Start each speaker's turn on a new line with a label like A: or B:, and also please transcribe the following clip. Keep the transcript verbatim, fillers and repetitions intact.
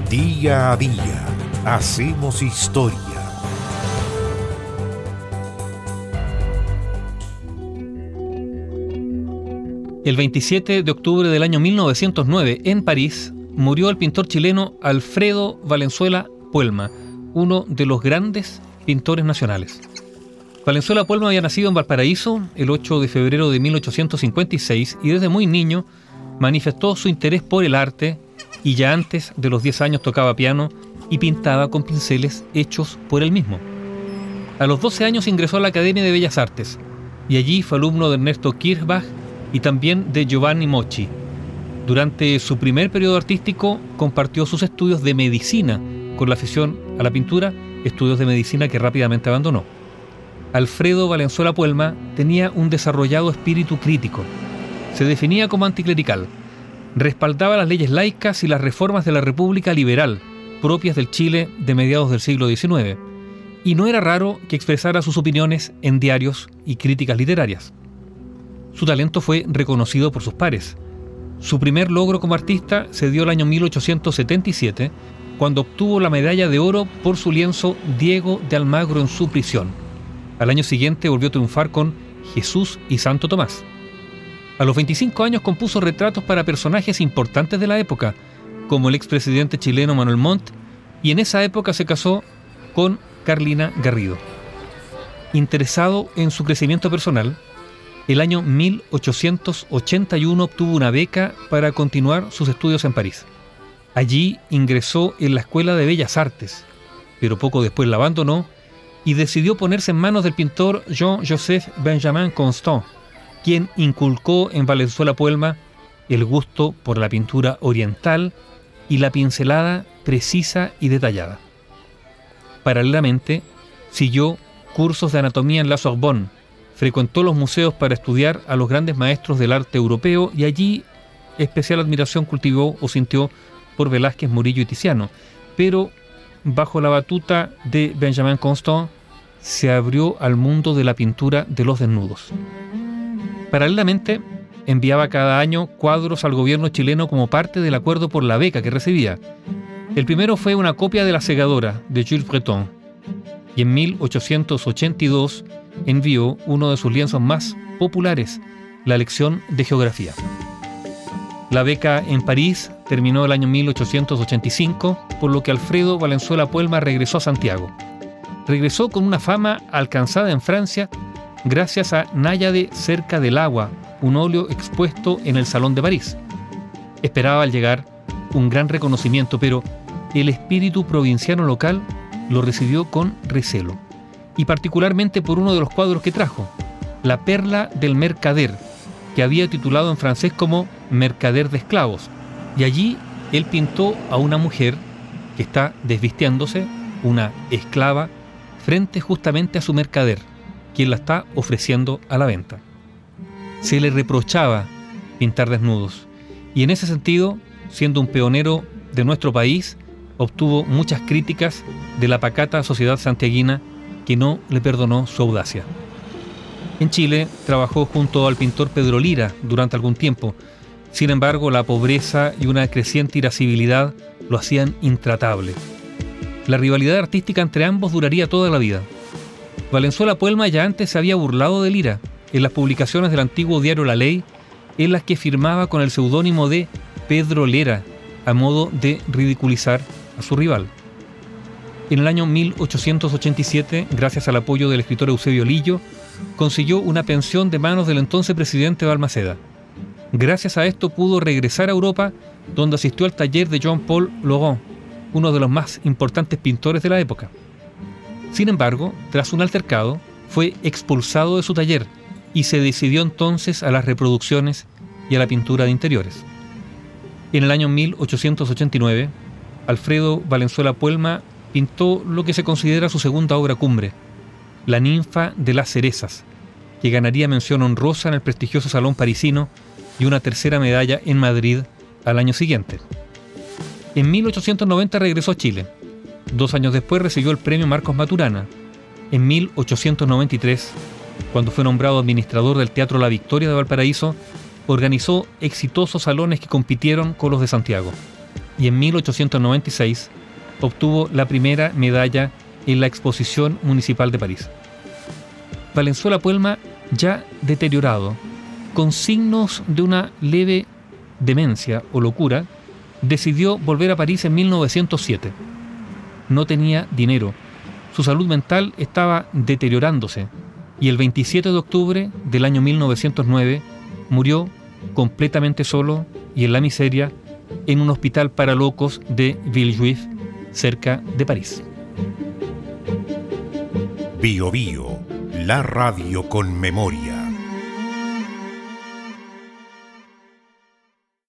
A: Día a día hacemos historia.
B: El veintisiete de octubre del año mil novecientos nueve, en París, murió el pintor chileno Alfredo Valenzuela Puelma, uno de los grandes pintores nacionales. Valenzuela Puelma había nacido en Valparaíso el ocho de febrero de mil ochocientos cincuenta y seis y desde muy niño manifestó su interés por el arte y ya antes de los diez años tocaba piano y pintaba con pinceles hechos por él mismo. A los doce años ingresó a la Academia de Bellas Artes y allí fue alumno de Ernesto Kirchbach y también de Giovanni Mochi. Durante su primer periodo artístico compartió sus estudios de medicina con la afición a la pintura, estudios de medicina que rápidamente abandonó. Alfredo Valenzuela Puelma tenía un desarrollado espíritu crítico. Se definía como anticlerical. Respaldaba las leyes laicas y las reformas de la República Liberal, propias del Chile de mediados del siglo diecinueve. Y no era raro que expresara sus opiniones en diarios y críticas literarias. Su talento fue reconocido por sus pares. Su primer logro como artista se dio el año mil ochocientos setenta y siete, cuando obtuvo la medalla de oro por su lienzo Diego de Almagro en su prisión. Al año siguiente volvió a triunfar con Jesús y Santo Tomás. A los veinticinco años compuso retratos para personajes importantes de la época, como el expresidente chileno Manuel Montt, y en esa época se casó con Carlina Garrido. Interesado en su crecimiento personal, el año mil ochocientos ochenta y uno obtuvo una beca para continuar sus estudios en París. Allí ingresó en la Escuela de Bellas Artes, pero poco después la abandonó y decidió ponerse en manos del pintor Jean-Joseph Benjamin Constant, quien inculcó en Valenzuela Puelma el gusto por la pintura oriental y la pincelada precisa y detallada. Paralelamente, siguió cursos de anatomía en la Sorbonne, frecuentó los museos para estudiar a los grandes maestros del arte europeo y allí especial admiración cultivó o sintió por Velázquez, Murillo y Tiziano, pero bajo la batuta de Benjamin Constant se abrió al mundo de la pintura de los desnudos. Paralelamente, enviaba cada año cuadros al gobierno chileno como parte del acuerdo por la beca que recibía. El primero fue una copia de La Segadora, de Jules Breton, y en mil ochocientos ochenta y dos envió uno de sus lienzos más populares, la lección de geografía. La beca en París terminó el año mil ochocientos ochenta y cinco, por lo que Alfredo Valenzuela Puelma regresó a Santiago. Regresó con una fama alcanzada en Francia gracias a Náyade cerca del agua, un óleo expuesto en el Salón de París. Esperaba al llegar un gran reconocimiento, pero el espíritu provinciano local lo recibió con recelo, y particularmente por uno de los cuadros que trajo, La Perla del Mercader, que había titulado en francés como Mercader de Esclavos, y allí él pintó a una mujer que está desvistiéndose, una esclava, frente justamente a su mercader, quien la está ofreciendo a la venta. Se le reprochaba pintar desnudos, y en ese sentido, siendo un pionero de nuestro país, obtuvo muchas críticas de la pacata sociedad santiaguina que no le perdonó su audacia. En Chile trabajó junto al pintor Pedro Lira durante algún tiempo. Sin embargo, la pobreza y una creciente irascibilidad lo hacían intratable. La rivalidad artística entre ambos duraría toda la vida. Valenzuela Puelma ya antes se había burlado de Lira en las publicaciones del antiguo diario La Ley, en las que firmaba con el seudónimo de Pedro Lera, a modo de ridiculizar a su rival. En el año mil ochocientos ochenta y siete, gracias al apoyo del escritor Eusebio Lillo, consiguió una pensión de manos del entonces presidente Balmaceda. Gracias a esto pudo regresar a Europa, donde asistió al taller de Jean-Paul Laurent, uno de los más importantes pintores de la época. Sin embargo, tras un altercado, fue expulsado de su taller y se decidió entonces a las reproducciones y a la pintura de interiores. En el año mil ochocientos ochenta y nueve, Alfredo Valenzuela Puelma pintó lo que se considera su segunda obra cumbre, La ninfa de las cerezas, que ganaría mención honrosa en el prestigioso Salón parisino y una tercera medalla en Madrid al año siguiente. En mil ochocientos noventa regresó a Chile. Dos años después recibió el premio Marcos Maturana. En mil ochocientos noventa y tres, cuando fue nombrado administrador del Teatro La Victoria de Valparaíso, organizó exitosos salones que compitieron con los de Santiago. y en mil ochocientos noventa y seis obtuvo la primera medalla en la Exposición Municipal de París. Valenzuela Puelma, ya deteriorado, con signos de una leve demencia o locura, decidió volver a París en mil novecientos siete. No tenía dinero, su salud mental estaba deteriorándose y el veintisiete de octubre del año mil novecientos nueve murió completamente solo y en la miseria en un hospital para locos de Villejuif, cerca de París.
A: Bio Bio, la radio con memoria.